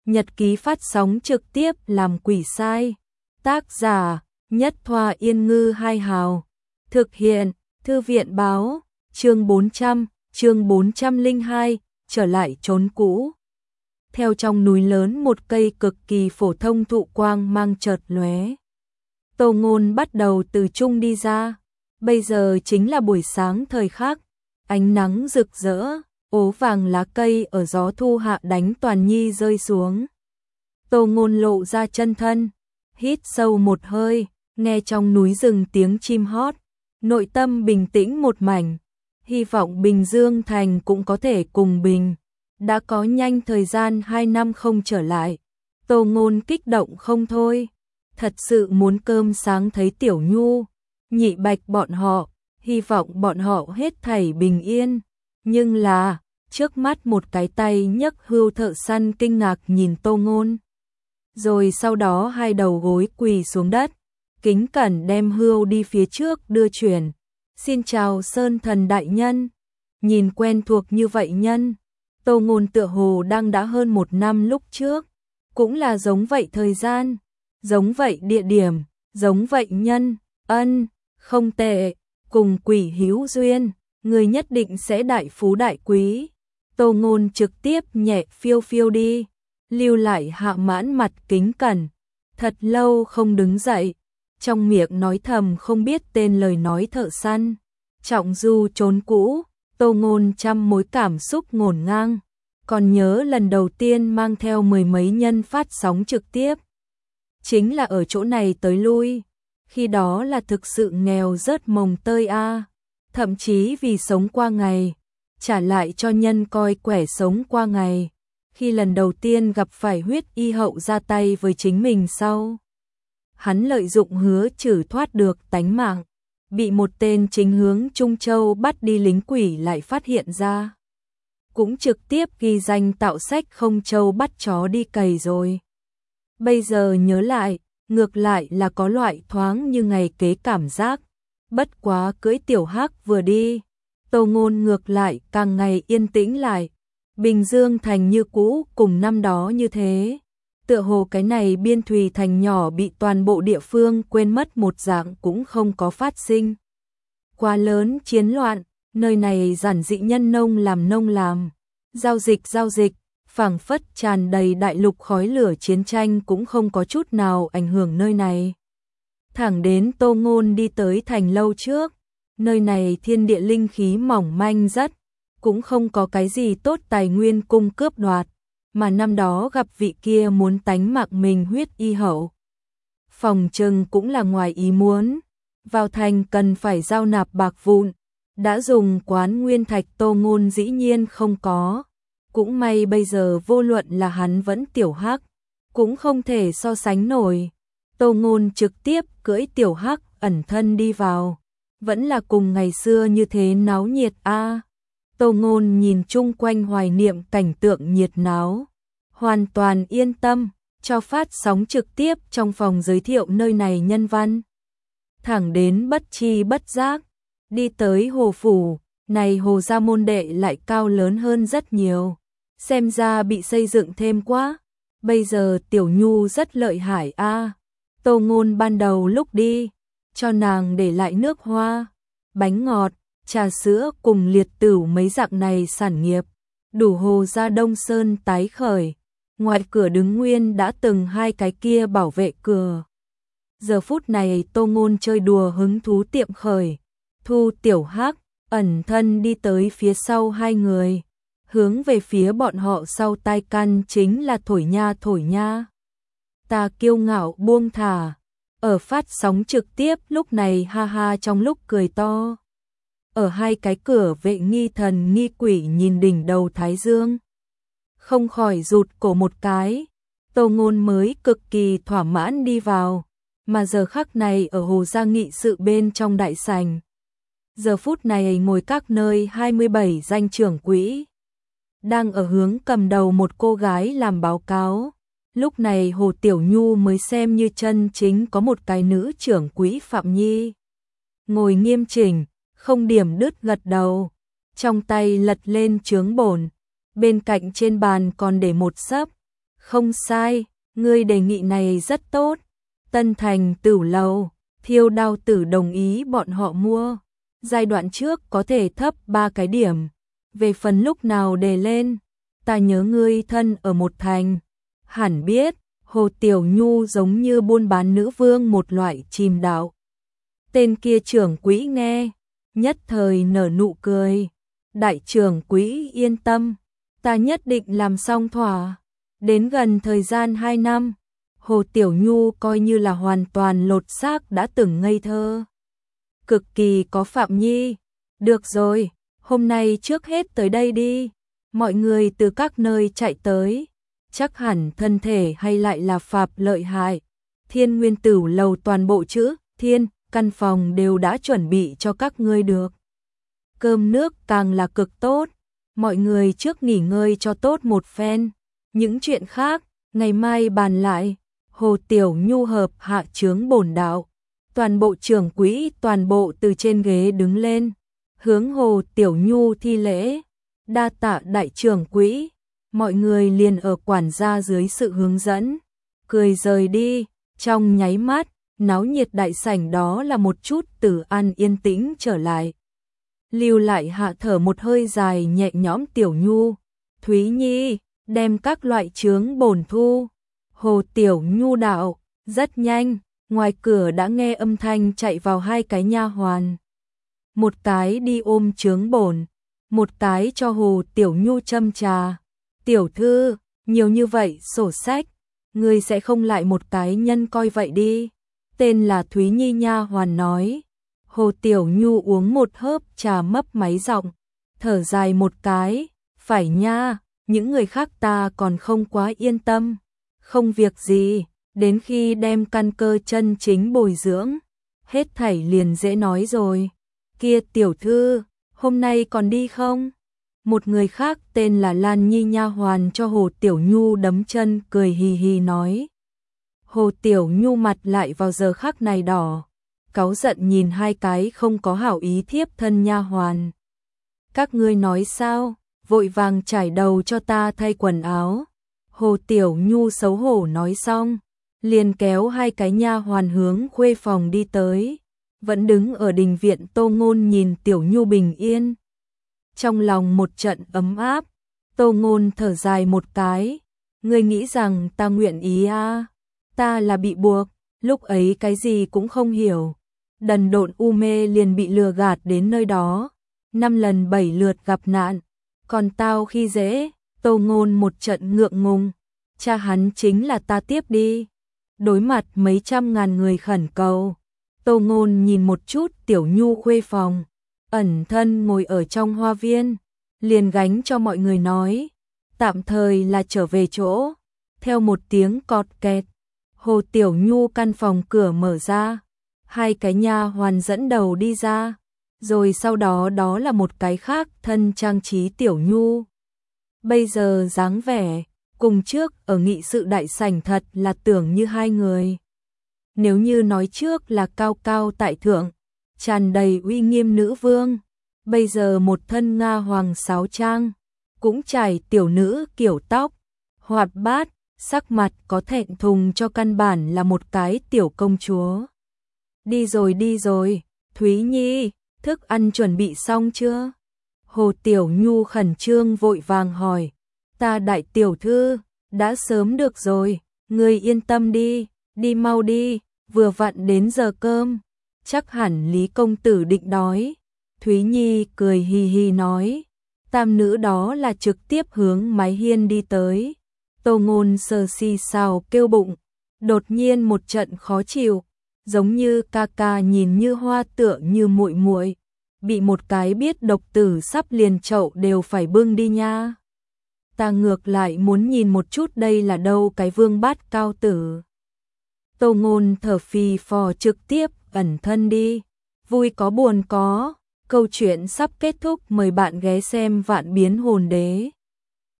Nhật ký phát sóng trực tiếp làm quỷ sai. Tác giả Nhất Thoa Yên Ngư Hai Hào. Thực hiện Thư viện Báo. Chương 402, trở lại chốn cũ. Theo trong núi lớn một cây cực kỳ phổ thông thụ quang mang chợt lóe. Tô Ngôn bắt đầu từ chung đi ra. Bây giờ chính là buổi sáng thời khắc, ánh nắng rực rỡ, ố vàng lá cây ở gió thu hạ đánh toàn nhi rơi xuống. Tô Ngôn lộ ra chân thân, hít sâu một hơi, nghe trong núi rừng tiếng chim hót, nội tâm bình tĩnh một mảnh, hy vọng Bình Dương Thành cũng có thể cùng bình. Đã có nhanh thời gian 2 năm không trở lại, Tô Ngôn kích động không thôi, thật sự muốn cơm sáng thấy Tiểu Nhu, Nhị Bạch bọn họ, hy vọng bọn họ hết thảy bình yên, nhưng là, trước mắt một cái tay nhấc hươu thợ săn kinh ngạc nhìn Tô Ngôn. Rồi sau đó hai đầu gối quỳ xuống đất, kính cẩn đem hươu đi phía trước đưa chuyển. Xin chào Sơn Thần đại nhân. Nhìn quen thuộc như vậy nhân, Tô Ngôn tựa hồ đang đã hơn 1 năm lúc trước, cũng là giống vậy thời gian, giống vậy địa điểm, giống vậy nhân, ân, không tệ, cùng quỷ hữu duyên, người nhất định sẽ đại phú đại quý. Tô Ngôn trực tiếp nhẹ phiêu phiêu đi, lưu lại Hạ Mãn mặt kính cẩn, thật lâu không đứng dậy, trong miệng nói thầm không biết tên lời nói thợ săn. Trọng du trốn cũ, Tô Ngôn trăm mối cảm xúc ngổn ngang, còn nhớ lần đầu tiên mang theo 10 mấy nhân phát sóng trực tiếp. Chính là ở chỗ này tới lui, khi đó là thực sự nghèo rớt mồng tơi a, thậm chí vì sống qua ngày, trả lại cho nhân coi quẻ sống qua ngày. Khi lần đầu tiên gặp phải huyết y hậu ra tay với chính mình sau, hắn lợi dụng hứa trừ thoát được tánh mạng, bị một tên chính hướng Trung Châu bắt đi lính quỷ lại phát hiện ra. Cũng trực tiếp ghi danh tạo sách không châu bắt chó đi cày rồi. Bây giờ nhớ lại, ngược lại là có loại thoáng như ngày kế cảm giác. Bất quá cưỡi tiểu hắc vừa đi, Tô Ngôn ngược lại càng ngày yên tĩnh lại. Bình Dương Thành như cũ cùng năm đó như thế. Tựa hồ cái này biên thùy thành nhỏ bị toàn bộ địa phương quên mất một dạng cũng không có phát sinh. Quá lớn chiến loạn, nơi này giản dị nhân nông làm, giao dịch, phảng phất tràn đầy đại lục khói lửa chiến tranh cũng không có chút nào ảnh hưởng nơi này. Thẳng đến Tô Ngôn đi tới thành lâu trước, nơi này thiên địa linh khí mỏng manh rất, cũng không có cái gì tốt tài nguyên cung cướp đoạt. Mà năm đó gặp vị kia muốn tánh mạng mình huyết y hậu. Phòng trừng cũng là ngoài ý muốn, vào thành cần phải giao nạp bạc vụn, đã dùng quán nguyên thạch Tô Ngôn dĩ nhiên không có. Cũng may bây giờ vô luận là hắn vẫn tiểu hắc, cũng không thể so sánh nổi. Tô Ngôn trực tiếp cưỡi tiểu hắc ẩn thân đi vào, vẫn là cùng ngày xưa như thế náo nhiệt a. Tô Ngôn nhìn chung quanh hoài niệm cảnh tượng nhiệt náo, hoàn toàn yên tâm, cho phát sóng trực tiếp trong phòng giới thiệu nơi này nhân văn. Thẳng đến bất chi bất giác, đi tới hồ phủ, này hồ gia môn đệ lại cao lớn hơn rất nhiều, xem ra bị xây dựng thêm quá, bây giờ Tiểu Nhu rất lợi hại a. Tô Ngôn ban đầu lúc đi, cho nàng để lại nước hoa, bánh ngọt, trà sữa cùng liệt tửu mấy dạng này sản nghiệp, đủ hồ gia Đông Sơn tái khởi. Ngoài cửa đứng nguyên đã từng 2 cái kia bảo vệ cửa. Giờ phút này Tô Ngôn chơi đùa hứng thú tiệm khởi, thu tiểu hắc, ẩn thân đi tới phía sau 2 người, hướng về phía bọn họ sau tai căn chính là thổi nha. Ta kiêu ngạo buông thả, ở phát sóng trực tiếp lúc này ha ha trong lúc cười to. Ở 2 cái cửa vệ nghi thần nghi quỷ nhìn đỉnh đầu Thái Dương, không khỏi rụt cổ một cái. Tô Ngôn mới cực kỳ thỏa mãn đi vào, mà giờ khắc này ở hồ gia nghị sự bên trong đại sảnh. Giờ phút này ngồi các nơi 27 danh trưởng quỹ, đang ở hướng cầm đầu một cô gái làm báo cáo. Lúc này Hồ Tiểu Nhu mới xem như chân chính có một cái nữ trưởng quỹ Phạm Nhi. Ngồi nghiêm chỉnh, không điểm đứt gật đầu, trong tay lật lên chướng bổn, bên cạnh trên bàn còn để một sấp Không sai, ngươi đề nghị này rất tốt. Tân Thành Tửu Lầu, Thiêu Đao Tử đồng ý bọn họ mua. Giai đoạn trước có thể thấp 3 cái điểm. Về phần lúc nào đề lên, ta nhớ ngươi thân ở một thành. Hẳn biết, Hồ Tiểu Nhu giống như buôn bán nữ vương một loại chìm đạo. Tên kia trưởng quỹ nghe, nhất thời nở nụ cười. Đại trưởng quỹ yên tâm, ta nhất định làm xong thỏa. Đến gần thời gian 2 năm, Hồ Tiểu Nhu coi như là hoàn toàn lột xác đã từng ngây thơ. Cực kỳ có phạm nhi. Được rồi, hôm nay trước hết tới đây đi. Mọi người từ các nơi chạy tới. Chắc hẳn thân thể hay lại là phạp lợi hại. Thiên Nguyên Tửu Lầu toàn bộ chữ Thiên, căn phòng đều đã chuẩn bị cho các ngươi được. Cơm nước càng là cực tốt. Mọi người trước nghỉ ngơi cho tốt một phen. Những chuyện khác, ngày mai bàn lại. Hồ Tiểu Nhu hợp hạ chướng bổn đạo. Toàn bộ trưởng quỹ toàn bộ từ trên ghế đứng lên. Hướng Hồ Tiểu Nhu thi lễ. Đa tạ đại trưởng quỹ. Mọi người liền ở quản gia dưới sự hướng dẫn. Cười rời đi. Trong nháy mắt, náo nhiệt đại sảnh đó là một chút tử an yên tĩnh trở lại. Lưu lại hạ thở một hơi dài nhẹ nhõm Tiểu Nhu. Thúy Nhi, đem các loại chướng bổn thu. Hồ Tiểu Nhu đạo, rất nhanh, ngoài cửa đã nghe âm thanh chạy vào 2 cái nha hoàn. Một cái đi ôm chướng bổn, một cái cho Hồ Tiểu Nhu châm trà. Tiểu thư, nhiều như vậy sổ sách, ngươi sẽ không lại một cái nhân coi vậy đi. Tên là Thúy Nhi nha hoàn nói. Hồ Tiểu Nhu uống một hớp trà mấp máy giọng, thở dài một cái, phải nha, những người khác ta còn không quá yên tâm. Không việc gì, đến khi đem căn cơ chân chính bồi dưỡng, hết thảy liền dễ nói rồi. Kia tiểu thư, hôm nay còn đi không? Một người khác tên là Lan Nhi nha hoàn cho Hồ Tiểu Nhu đấm chân cười hì hì nói. Hồ Tiểu Nhu mặt lại vào giờ khắc này đỏ, cáu giận nhìn 2 cái không có hảo ý thiếp thân nha hoàn. Các ngươi nói sao? Vội vàng trải đầu cho ta thay quần áo. Hồ Tiểu Nhu xấu hổ nói xong, liền kéo 2 cái nha hoàn hướng khuê phòng đi tới. Vẫn đứng ở đình viện Tô Ngôn nhìn Tiểu Nhu bình yên. Trong lòng một trận ấm áp, Tô Ngôn thở dài một cái. Ngươi nghĩ rằng ta nguyện ý à? Ta là bị buộc, lúc ấy cái gì cũng không hiểu. Đần độn u mê liền bị lừa gạt đến nơi đó. 5 lần 7 lượt gặp nạn. Còn tao khi dễ, Tô Ngôn một trận ngượng ngùng. Cha hắn chính là ta tiếp đi. Đối mặt mấy trăm ngàn người khẩn cầu. Tô Ngôn nhìn một chút Tiểu Nhu khuê phòng. Ẩn thân ngồi ở trong hoa viên. Liền gánh cho mọi người nói. Tạm thời là trở về chỗ. Theo một tiếng cọt kẹt. Hồ Tiểu Nhu căn phòng cửa mở ra. 2 cái nha hoàn dẫn đầu đi ra. Rồi sau đó đó là một cái khác thân trang trí Tiểu Nhu. Bây giờ dáng vẻ, cùng trước ở nghị sự đại sảnh thật là tưởng như 2 người. Nếu như nói trước là cao cao tại thượng, tràn đầy uy nghiêm nữ vương, bây giờ một thân Nga hoàng sáo trang, cũng trải tiểu nữ kiểu tóc, hoạt bát, sắc mặt có thẹn thùng cho căn bản là một cái tiểu công chúa. Đi rồi, Thúy Nhi, thức ăn chuẩn bị xong chưa? Hồ Tiểu Nhu khẩn trương vội vàng hỏi. Ta đại tiểu thư, đã sớm được rồi, ngươi yên tâm đi, đi mau đi, vừa vặn đến giờ cơm. Chắc hẳn Lý công tử định đói. Thúy Nhi cười hì hì nói. Tam nữ đó là trực tiếp hướng mái hiên đi tới. Tô Ngôn sờ xì xào kêu bụng, đột nhiên một trận khó chịu, giống như ca ca nhìn như hoa tựa như muội muội, bị một cái biết độc tử sắp liền chậu đều phải bưng đi nha. Ta ngược lại muốn nhìn một chút đây là đâu cái vương bát cao tử. Tô Ngôn thở phì phò trực tiếp ẩn thân đi. Vui có buồn có, câu chuyện sắp kết thúc, mời bạn ghé xem Vạn Biến Hồn Đế.